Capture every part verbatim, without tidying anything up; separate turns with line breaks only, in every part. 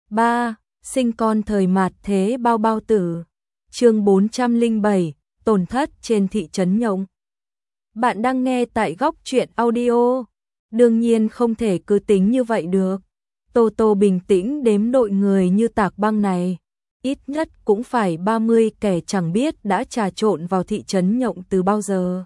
ba. Sinh con thời mạt thế bao bao tử. Chương bốn trăm lẻ bảy, tổn thất trên thị trấn Nhộng. Bạn đang nghe tại Góc Truyện Audio. Đương nhiên không thể cứ tính như vậy được. Tô Tô bình tĩnh đếm đội người như tạc băng này. Ít nhất cũng phải ba mươi kẻ chẳng biết đã trà trộn vào thị trấn Nhộng từ bao giờ.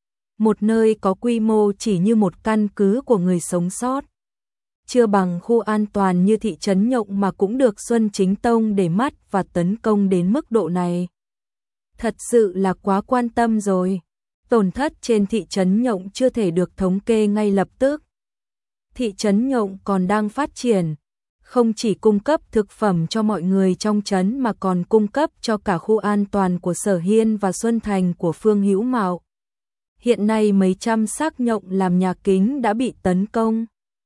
Một nơi có quy mô chỉ như một căn cứ của người sống sót. Chưa bằng khu an toàn như thị trấn Nhộng mà cũng được Xuân Chính Tông để mắt và tấn công đến mức độ này. Thật sự là quá quan tâm rồi. Tổn thất trên thị trấn Nhộng chưa thể được thống kê ngay lập tức. Thị trấn Nhộng còn đang phát triển, không chỉ cung cấp thực phẩm cho mọi người trong trấn mà còn cung cấp cho cả khu an toàn của Sở Hiên và Xuân Thành của Phương Hữu Mạo. Hiện nay mấy trăm xác nhộng làm nhà kính đã bị tấn công.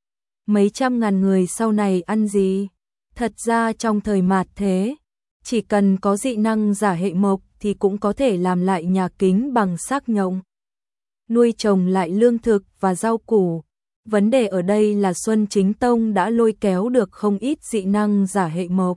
Mấy trăm ngàn người sau này ăn gì? Thật ra trong thời mạt thế, chỉ cần có dị năng giả hệ mộc thì cũng có thể làm lại nhà kính bằng xác nhộng. Nuôi trồng lại lương thực và rau củ. Vấn đề ở đây là Xuân Chính Tông đã lôi kéo được không ít dị năng giả hệ mộc.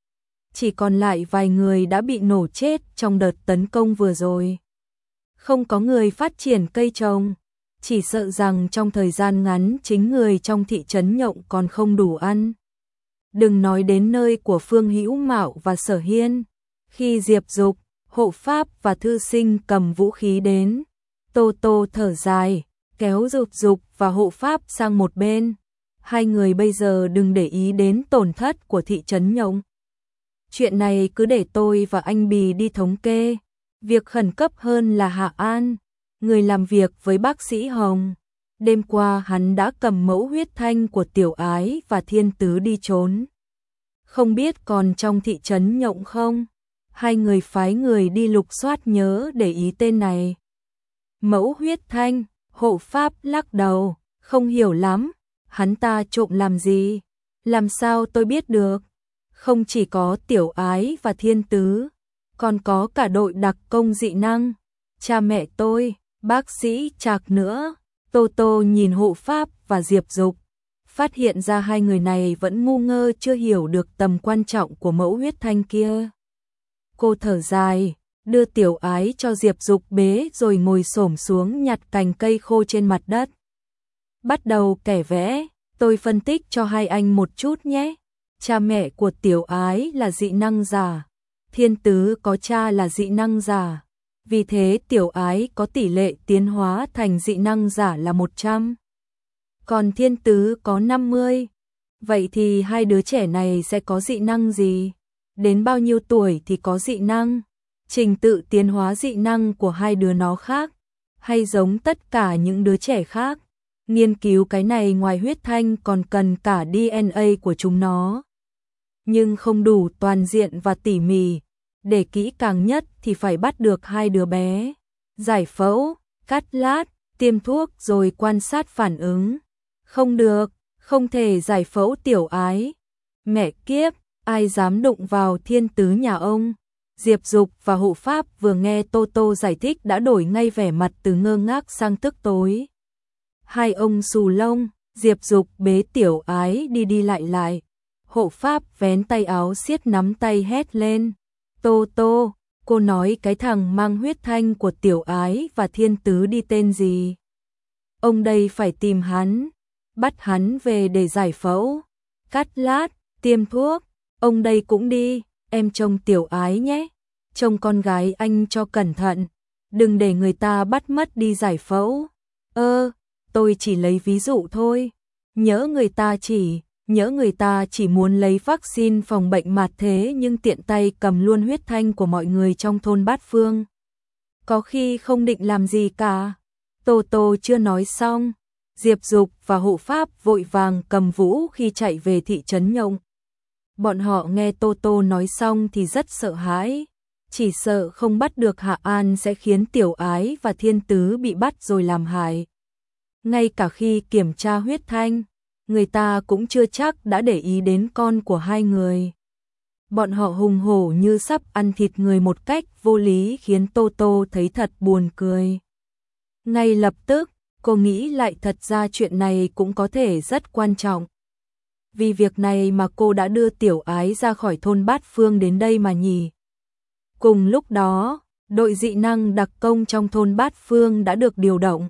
Chỉ còn lại vài người đã bị nổ chết trong đợt tấn công vừa rồi. Không có người phát triển cây trồng, chỉ sợ rằng trong thời gian ngắn chính người trong thị trấn Nhộng còn không đủ ăn. Đừng nói đến nơi của Phương Hữu Mạo và Sở Hiên. Khi Diệp Dục, Hộ Pháp và Thư Sinh cầm vũ khí đến, Tô Tô thở dài, kéo Dục Dục và Hộ Pháp sang một bên. Hai người bây giờ đừng để ý đến tổn thất của thị trấn Nhộng. Chuyện này cứ để tôi và anh Bì đi thống kê. Việc khẩn cấp hơn là Hạ An, người làm việc với bác sĩ Hồng. Đêm qua hắn đã cầm mẫu huyết thanh của Tiểu Ái và Thiên Tứ đi trốn. Không biết còn trong thị trấn Nhộng không? Hai người phái người đi lục soát nhớ để ý tên này. Mẫu huyết thanh, Hộ Pháp lắc đầu, không hiểu lắm. Hắn ta trộm làm gì? Làm sao tôi biết được? Không chỉ có Tiểu Ái và Thiên Tứ, còn có cả đội đặc công dị năng. Cha mẹ tôi, bác sĩ Trạc nữa. Tô Tô nhìn Hộ Pháp và Diệp Dục, phát hiện ra hai người này vẫn ngu ngơ chưa hiểu được tầm quan trọng của mẫu huyết thanh kia. Cô thở dài, đưa Tiểu Ái cho Diệp Dục bế rồi ngồi xổm xuống nhặt cành cây khô trên mặt đất. Bắt đầu kẻ vẽ, tôi phân tích cho hai anh một chút nhé. Cha mẹ của Tiểu Ái là dị năng giả. Thiên Tứ có cha là dị năng giả. Vì thế Tiểu Ái có tỷ lệ tiến hóa thành dị năng giả là một trăm. Còn Thiên Tứ có năm mươi. Vậy thì hai đứa trẻ này sẽ có dị năng gì? Đến bao nhiêu tuổi thì có dị năng? Trình tự tiến hóa dị năng của hai đứa nó khác, hay giống tất cả những đứa trẻ khác? Nghiên cứu cái này ngoài huyết thanh còn cần cả đê en a của chúng nó. Nhưng không đủ toàn diện và tỉ mỉ. Để kỹ càng nhất thì phải bắt được hai đứa bé, giải phẫu, cắt lát, tiêm thuốc rồi quan sát phản ứng. Không được, không thể giải phẫu Tiểu Ái. Mẹ kiếp, ai dám đụng vào Thiên Tứ nhà ông? Diệp Dục và Hộ Pháp vừa nghe Tô Tô giải thích đã đổi ngay vẻ mặt từ ngơ ngác sang tức tối. Hai ông xù lông, Diệp Dục bế Tiểu Ái đi đi lại lại. Hộ Pháp vén tay áo siết nắm tay hét lên. Tô Tô, cô nói cái thằng mang huyết thanh của Tiểu Ái và Thiên Tứ đi tên gì? Ông đây phải tìm hắn, bắt hắn về để giải phẫu, cắt lát, tiêm thuốc. Ông đây cũng đi, em trông Tiểu Ái nhé. Trông con gái anh cho cẩn thận, đừng để người ta bắt mất đi giải phẫu. Ơ, tôi chỉ lấy ví dụ thôi. Nhớ người ta chỉ... Nhớ người ta chỉ muốn lấy vaccine phòng bệnh mạt thế nhưng tiện tay cầm luôn huyết thanh của mọi người trong thôn Bát Phương. Có khi không định làm gì cả. Tô Tô chưa nói xong, Diệp Dục và Hộ Pháp vội vàng cầm vũ khi chạy về thị trấn Nhộng. Bọn họ nghe Tô Tô nói xong thì rất sợ hãi, chỉ sợ không bắt được Hạ An sẽ khiến Tiểu Ái và Thiên Tứ bị bắt rồi làm hại. Ngay cả khi kiểm tra huyết thanh, người ta cũng chưa chắc đã để ý đến con của hai người. Bọn họ hùng hổ như sắp ăn thịt người một cách vô lý khiến Tô Tô thấy thật buồn cười. Ngay lập tức, cô nghĩ lại thật ra chuyện này cũng có thể rất quan trọng. vì việc này mà cô đã đưa Tiểu Ái ra khỏi thôn Bát Phương đến đây mà nhỉ? Cùng lúc đó, đội dị năng đặc công trong thôn Bát Phương đã được điều động.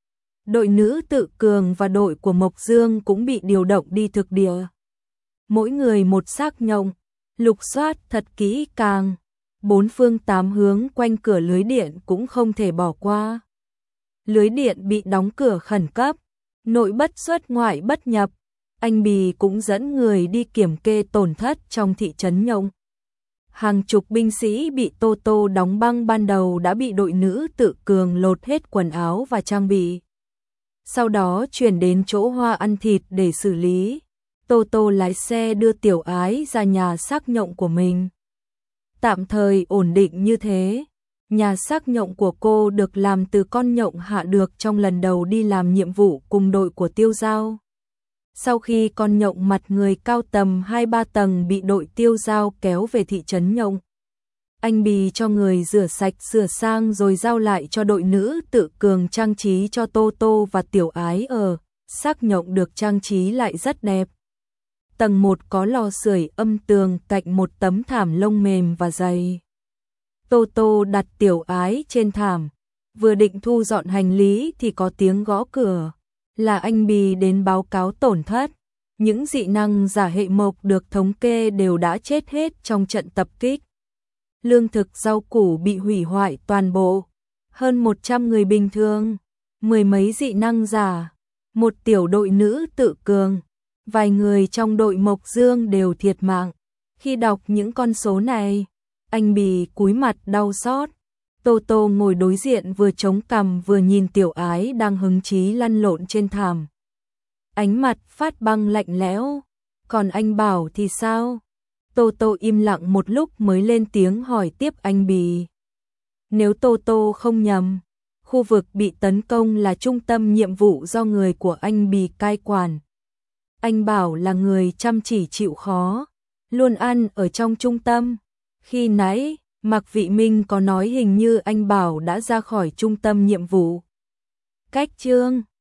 Đội nữ tự cường và đội của Mộc Dương cũng bị điều động đi thực địa. Mỗi người một xác nhộng, lục soát thật kỹ càng. Bốn phương tám hướng quanh cửa lưới điện cũng không thể bỏ qua. Lưới điện bị đóng cửa khẩn cấp, nội bất xuất ngoại bất nhập. Anh Bì cũng dẫn người đi kiểm kê tổn thất trong thị trấn Nhộng. Hàng chục binh sĩ bị Tô Tô đóng băng ban đầu đã bị đội nữ tự cường lột hết quần áo và trang bị. Sau đó chuyển đến chỗ Hoa ăn thịt để xử lý. Tô Tô lái xe đưa Tiểu Ái ra nhà xác nhộng của mình. Tạm thời ổn định như thế. Nhà xác nhộng của cô được làm từ con nhộng hạ được trong lần đầu đi làm nhiệm vụ cùng đội của Tiêu Giao. Sau khi con nhộng mặt người cao tầm hai ba tầng bị đội Tiêu Giao kéo về thị trấn Nhộng, anh Bì cho người rửa sạch sửa sang rồi giao lại cho đội nữ tự cường trang trí cho Tô Tô và Tiểu Ái ở. Xác nhộng được trang trí lại rất đẹp. Tầng một có lò sưởi âm tường cạnh một tấm thảm lông mềm và dày. Tô Tô đặt Tiểu Ái trên thảm, vừa định thu dọn hành lý thì có tiếng gõ cửa. Là anh Bì đến báo cáo tổn thất. Những dị năng giả hệ mộc được thống kê đều đã chết hết trong trận tập kích. Lương thực rau củ bị hủy hoại toàn bộ. Hơn một trăm người bình thường, mười mấy dị năng giả, một tiểu đội nữ tự cường, vài người trong đội Mộc Dương đều thiệt mạng. Khi đọc những con số này, anh Bì cúi mặt đau xót. Tô Tô ngồi đối diện vừa chống cằm vừa nhìn Tiểu Ái đang hứng chí lăn lộn trên thảm. Ánh mặt phát băng lạnh lẽo. Còn anh Bảo thì sao? Tô Tô im lặng một lúc mới lên tiếng hỏi tiếp anh Bì. Nếu Tô Tô không nhầm, khu vực bị tấn công là trung tâm nhiệm vụ do người của anh Bì cai quản. Anh Bảo là người chăm chỉ chịu khó, luôn ăn ở trong trung tâm. Khi nãy, Mạc Vị Minh có nói hình như anh Bảo đã ra khỏi trung tâm nhiệm vụ. Cách chương